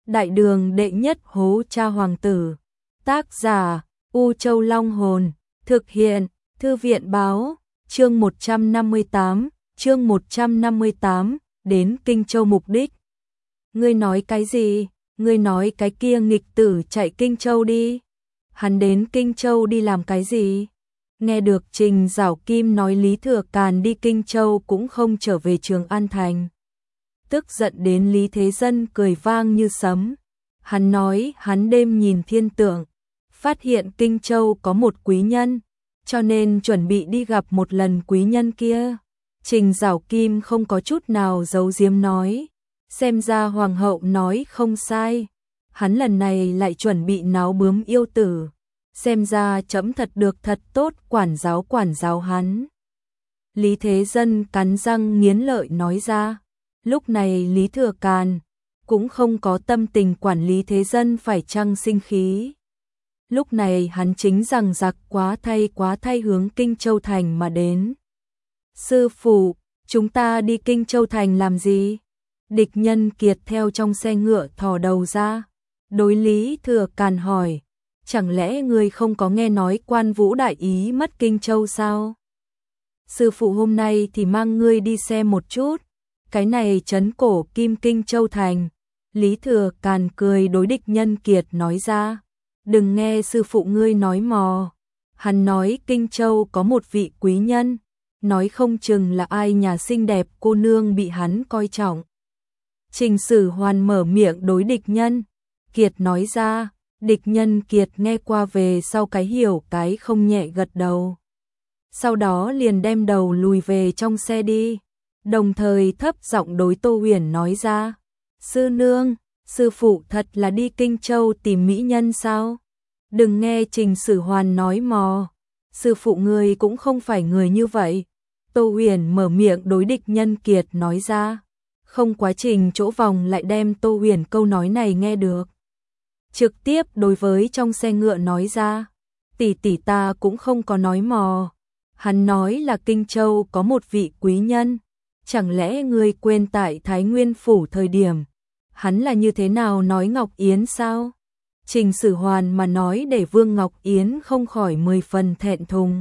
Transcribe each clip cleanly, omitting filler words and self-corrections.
Đại đường đệ nhất hố cha hoàng tử. Tác giả U Châu Long Hồn. Thực hiện Thư viện Báo. Chương 158, đến Kinh Châu mục đích. Ngươi nói cái gì? Ngươi nói cái kia nghịch tử chạy Kinh Châu đi. Hắn đến Kinh Châu đi làm cái gì? Nghe được Trình Giảo Kim nói Lý Thừa Càn đi Kinh Châu cũng không trở về Trường An Thành. Tức giận đến Lý Thế Dân cười vang như sấm. Hắn nói hắn đêm nhìn thiên tượng, phát hiện Kinh Châu có một quý nhân, cho nên chuẩn bị đi gặp một lần quý nhân kia. Trình Giảo Kim không có chút nào giấu giếm nói, xem ra hoàng hậu nói không sai, hắn lần này lại chuẩn bị náo bướm yêu tử, xem ra trẫm thật được thật tốt quản giáo hắn. Lý Thế Dân cắn răng nghiến lợi nói ra. Lúc này Lý Thừa Càn cũng không có tâm tình quản Lý Thế Dân phải chăng sinh khí. Lúc này hắn chính rằng giặc quá thay hướng Kinh Châu Thành mà đến. Sư phụ, chúng ta đi Kinh Châu Thành làm gì? Địch Nhân Kiệt theo trong xe ngựa thò đầu ra. Đối Lý Thừa Càn hỏi, chẳng lẽ người không có nghe nói Quan Vũ đại ý mất Kinh Châu sao? Sư phụ hôm nay thì mang ngươi đi xem một chút. Cái này trấn cổ kim Kinh Châu Thành. Lý Thừa Càn cười đối Địch Nhân Kiệt nói ra. Đừng nghe sư phụ ngươi nói mò. Hắn nói Kinh Châu có một vị quý nhân. Nói không chừng là ai nhà xinh đẹp cô nương bị hắn coi trọng. Trình Sử Hoàn mở miệng đối Địch Nhân Kiệt nói ra. Địch Nhân Kiệt nghe qua về sau cái hiểu cái không nhẹ gật đầu. Sau đó liền đem đầu lùi về trong xe đi. Đồng thời thấp giọng đối Tô Huyền nói ra. Sư nương, sư phụ thật là đi Kinh Châu tìm mỹ nhân sao? Đừng nghe Trình Sử Hoàn nói mò. Sư phụ ngươi cũng không phải người như vậy. Tô Huyền mở miệng đối Địch Nhân Kiệt nói ra. Không quá trình chỗ vòng lại đem Tô Huyền câu nói này nghe được. Trực tiếp đối với trong xe ngựa nói ra. Tỷ tỷ ta cũng không có nói mò. Hắn nói là Kinh Châu có một vị quý nhân. Chẳng lẽ ngươi quên tại Thái Nguyên Phủ thời điểm, hắn là như thế nào nói Ngọc Yến sao? Trình Sử Hoàn mà nói để Vương Ngọc Yến không khỏi 10 phần thẹn thùng.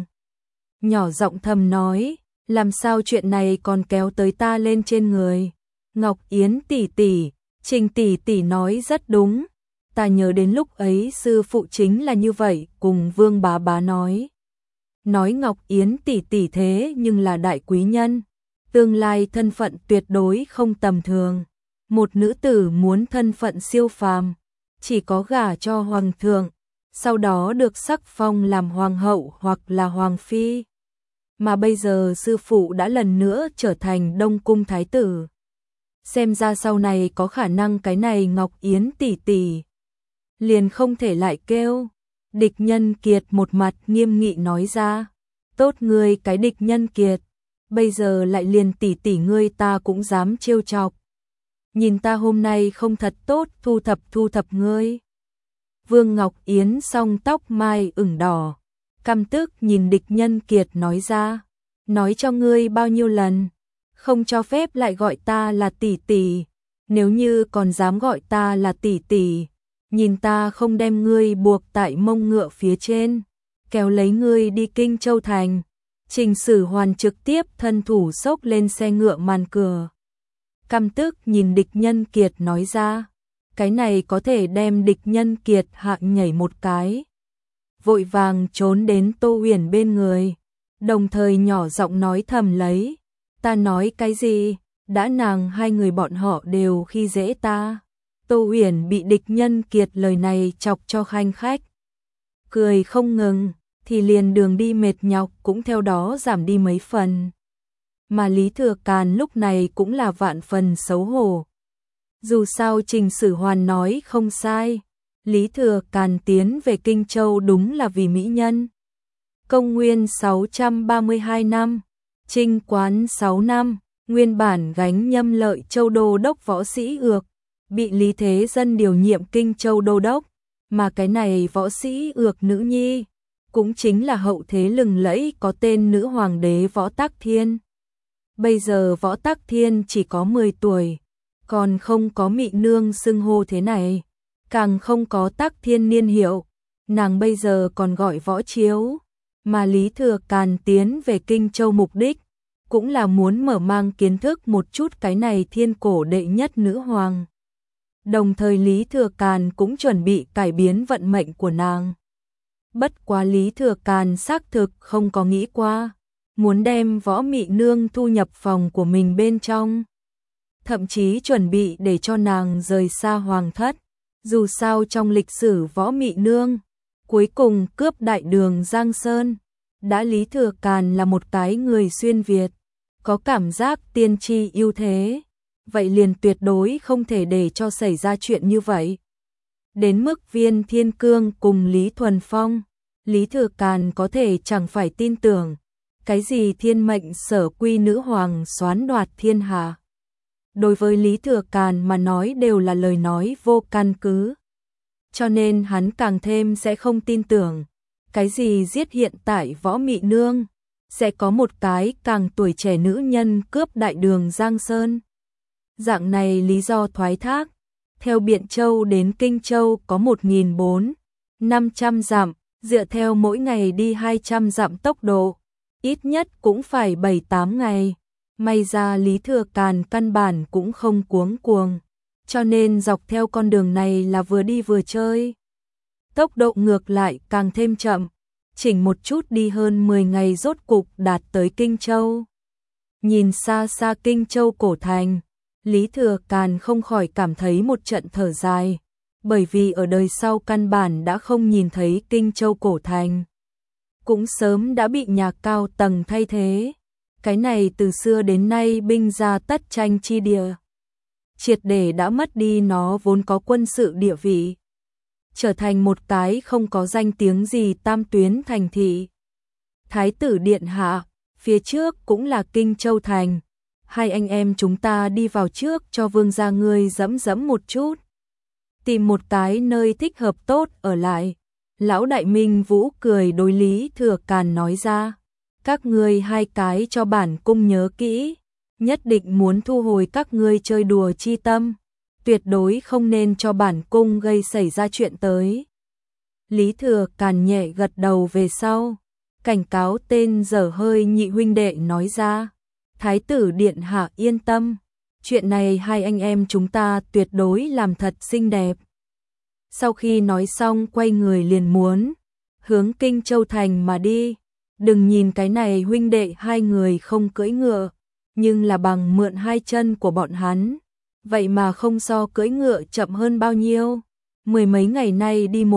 Nhỏ giọng thầm nói, làm sao chuyện này còn kéo tới ta lên trên người? Ngọc Yến tỷ tỷ, Trình tỷ tỷ nói rất đúng. Ta nhớ đến lúc ấy sư phụ chính là như vậy, cùng Vương bá bá nói. Nói Ngọc Yến tỷ tỷ thế nhưng là đại quý nhân. Tương lai thân phận tuyệt đối không tầm thường. Một nữ tử muốn thân phận siêu phàm, chỉ có gả cho hoàng thượng, sau đó được sắc phong làm hoàng hậu hoặc là hoàng phi. Mà bây giờ sư phụ đã lần nữa trở thành Đông Cung thái tử. Xem ra sau này có khả năng cái này Ngọc Yến tỷ tỷ liền không thể lại kêu. Địch Nhân Kiệt một mặt nghiêm nghị nói ra. Tốt ngươi cái Địch Nhân Kiệt, bây giờ lại liền tỷ tỷ ngươi ta cũng dám trêu chọc. Nhìn ta hôm nay không thật tốt, thu thập ngươi. Vương Ngọc Yến song tóc mai ửng đỏ, căm tức nhìn Địch Nhân Kiệt nói ra. Nói cho ngươi bao nhiêu lần, không cho phép lại gọi ta là tỷ tỷ. Nếu như còn dám gọi ta là tỷ tỷ, nhìn ta không đem ngươi buộc tại mông ngựa phía trên, kéo lấy ngươi đi Kinh Châu Thành. Trình Sử Hoàn trực tiếp thân thủ xốc lên xe ngựa màn cửa. Căm tức nhìn Địch Nhân Kiệt nói ra. Cái này có thể đem Địch Nhân Kiệt hạ nhảy một cái. Vội vàng trốn đến Tô Huyền bên người. Đồng thời nhỏ giọng nói thầm lấy. Ta nói cái gì? Đã nàng hai người bọn họ đều khi dễ ta. Tô Huyền bị Địch Nhân Kiệt lời này chọc cho khanh khách. Cười không ngừng. Thì liền đường đi mệt nhọc cũng theo đó giảm đi mấy phần. Mà Lý Thừa Càn lúc này cũng là vạn phần xấu hổ. Dù sao Trình Sử Hoàn nói không sai, Lý Thừa Càn tiến về Kinh Châu đúng là vì mỹ nhân. Công nguyên 632 năm, Trinh Quán 6 năm, nguyên bản gánh Nhâm Lợi Châu đô đốc Võ Sĩ Ược, bị Lý Thế Dân điều nhiệm Kinh Châu đô đốc, mà cái này Võ Sĩ Ược nữ nhi cũng chính là hậu thế lừng lẫy có tên nữ hoàng đế Võ Tắc Thiên. Bây giờ Võ Tắc Thiên chỉ có 10 tuổi, còn không có Mị Nương xưng hô thế này, càng không có Tắc Thiên niên hiệu, nàng bây giờ còn gọi Võ Chiếu, mà Lý Thừa Càn tiến về Kinh Châu mục đích, cũng là muốn mở mang kiến thức một chút cái này thiên cổ đệ nhất nữ hoàng. Đồng thời Lý Thừa Càn cũng chuẩn bị cải biến vận mệnh của nàng. Bất quá Lý Thừa Càn xác thực không có nghĩ qua, muốn đem Võ Mị Nương thu nhập phòng của mình bên trong. Thậm chí chuẩn bị để cho nàng rời xa hoàng thất. Dù sao trong lịch sử Võ Mị Nương, cuối cùng cướp đại đường Giang Sơn. Đã Lý Thừa Càn là một cái người xuyên Việt, có cảm giác tiên tri ưu thế, vậy liền tuyệt đối không thể để cho xảy ra chuyện như vậy. Đến mức Viên Thiên Cương cùng Lý Thuần Phong, Lý Thừa Càn có thể chẳng phải tin tưởng, cái gì thiên mệnh sở quy nữ hoàng soán đoạt thiên hạ. Đối với Lý Thừa Càn mà nói đều là lời nói vô căn cứ. Cho nên hắn càng thêm sẽ không tin tưởng, cái gì giết hiện tại Võ Mị Nương, sẽ có một cái càng tuổi trẻ nữ nhân cướp đại đường Giang Sơn. Dạng này lý do thoái thác, theo Biện Châu đến Kinh Châu có 1.400-500 dặm, dựa theo mỗi ngày đi 200 dặm tốc độ, ít nhất cũng phải 7-8 ngày. May ra Lý Thừa Càn căn bản cũng không cuống cuồng, cho nên dọc theo con đường này là vừa đi vừa chơi. Tốc độ ngược lại càng thêm chậm, chỉnh một chút đi hơn 10 ngày rốt cục đạt tới Kinh Châu. Nhìn xa xa Kinh Châu cổ thành, Lý Thừa Càn không khỏi cảm thấy một trận thở dài, bởi vì ở đời sau căn bản đã không nhìn thấy Kinh Châu cổ thành. Cũng sớm đã bị nhà cao tầng thay thế. Cái này từ xưa đến nay binh gia tất tranh chi địa, triệt để đã mất đi nó vốn có quân sự địa vị, trở thành một cái không có danh tiếng gì tam tuyến thành thị. Thái tử điện hạ, phía trước cũng là Kinh Châu thành, hai anh em chúng ta đi vào trước cho vương gia ngươi dẫm dẫm một chút, tìm một cái nơi thích hợp tốt ở lại. Lão đại Minh Vũ cười đối Lý Thừa Càn nói ra, các ngươi hai cái cho bản cung nhớ kỹ, nhất định muốn thu hồi các ngươi chơi đùa chi tâm, tuyệt đối không nên cho bản cung gây xảy ra chuyện tới. Lý Thừa Càn nhẹ gật đầu về sau, cảnh cáo tên dở hơi nhị huynh đệ nói ra, Thái tử điện hạ yên tâm, chuyện này hai anh em chúng ta tuyệt đối làm thật xinh đẹp. Sau khi nói xong quay người liền muốn hướng Kinh Châu thành mà đi. Đừng nhìn cái này huynh đệ hai người không cưỡi ngựa, nhưng là bằng mượn hai chân của bọn hắn, vậy mà không so cưỡi ngựa chậm hơn bao nhiêu. Mười mấy ngày nay đi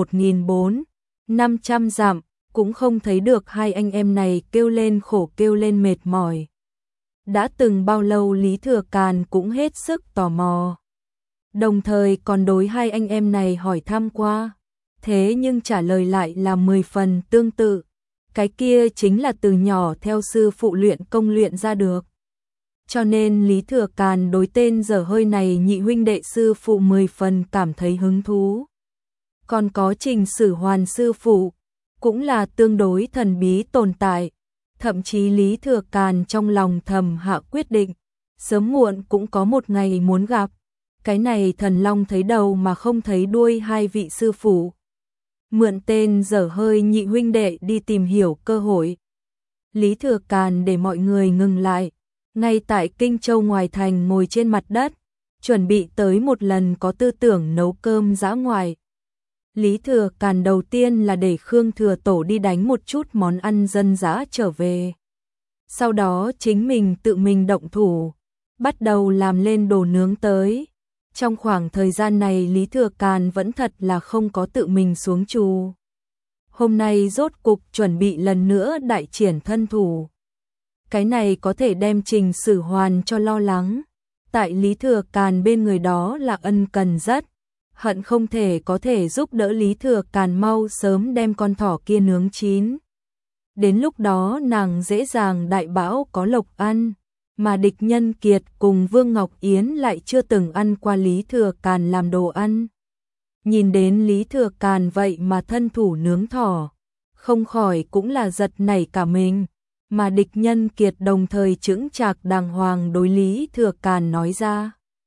1.400-500 dặm, cũng không thấy được hai anh em này kêu lên khổ kêu lên mệt mỏi. Đã từng bao lâu Lý Thừa Càn cũng hết sức tò mò. Đồng thời còn đối hai anh em này hỏi thăm qua, thế nhưng trả lời lại là 10 phần tương tự. Cái kia chính là từ nhỏ theo sư phụ luyện công luyện ra được. Cho nên Lý Thừa Càn đối tên dở hơi này nhị huynh đệ sư phụ 10 phần cảm thấy hứng thú. Còn có Trình Sử Hoàn sư phụ, cũng là tương đối thần bí tồn tại. Thậm chí Lý Thừa Càn trong lòng thầm hạ quyết định, sớm muộn cũng có một ngày muốn gặp. Cái này thần long thấy đầu mà không thấy đuôi hai vị sư phụ. Mượn tên dở hơi nhị huynh đệ đi tìm hiểu cơ hội. Lý Thừa Càn để mọi người ngừng lại, ngay tại Kinh Châu ngoài thành ngồi trên mặt đất, chuẩn bị tới một lần có tư tưởng nấu cơm dã ngoại. Lý Thừa Càn đầu tiên là để Khương Thừa Tổ đi đánh một chút món ăn dân dã trở về. Sau đó chính mình tự mình động thủ, bắt đầu làm lên đồ nướng tới. Trong khoảng thời gian này Lý Thừa Càn vẫn thật là không có tự mình xuống trù. Hôm nay rốt cục chuẩn bị lần nữa đại triển thân thủ. Cái này có thể đem Trình Sử Hoàn cho lo lắng. Tại Lý Thừa Càn bên người đó là ân cần rất. Hận không thể có thể giúp đỡ Lý Thừa Càn mau sớm đem con thỏ kia nướng chín. Đến lúc đó nàng dễ dàng đại bão có lộc ăn. Mà địch nhân Kiệt cùng Vương Ngọc Yến lại chưa từng ăn qua Lý Thừa Càn làm đồ ăn. Nhìn đến Lý Thừa Càn vậy mà thân thủ nướng thỏ, không khỏi cũng là giật nảy cả mình. Mà địch nhân Kiệt đồng thời chững chạc đàng hoàng đối Lý Thừa Càn nói ra,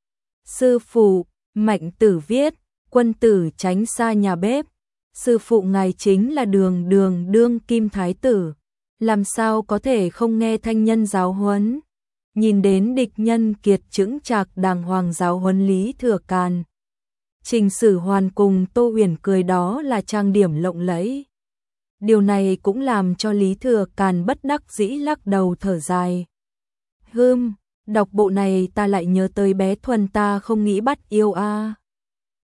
Sư phụ, Mạnh Tử viết, quân tử tránh xa nhà bếp. Sư phụ ngài chính là đường đường đương kim thái tử, làm sao có thể không nghe thanh nhân giáo huấn. Nhìn đến địch nhân kiệt chững chạc đàng hoàng giáo huấn Lý Thừa Càn. Trình Sử Hoàn cùng Tô Huyền cười đó là trang điểm lộng lẫy. Điều này cũng làm cho Lý Thừa Càn bất đắc dĩ lắc đầu thở dài. Đọc bộ này ta lại nhớ tới bé Thuần ta không nghĩ bắt yêu a.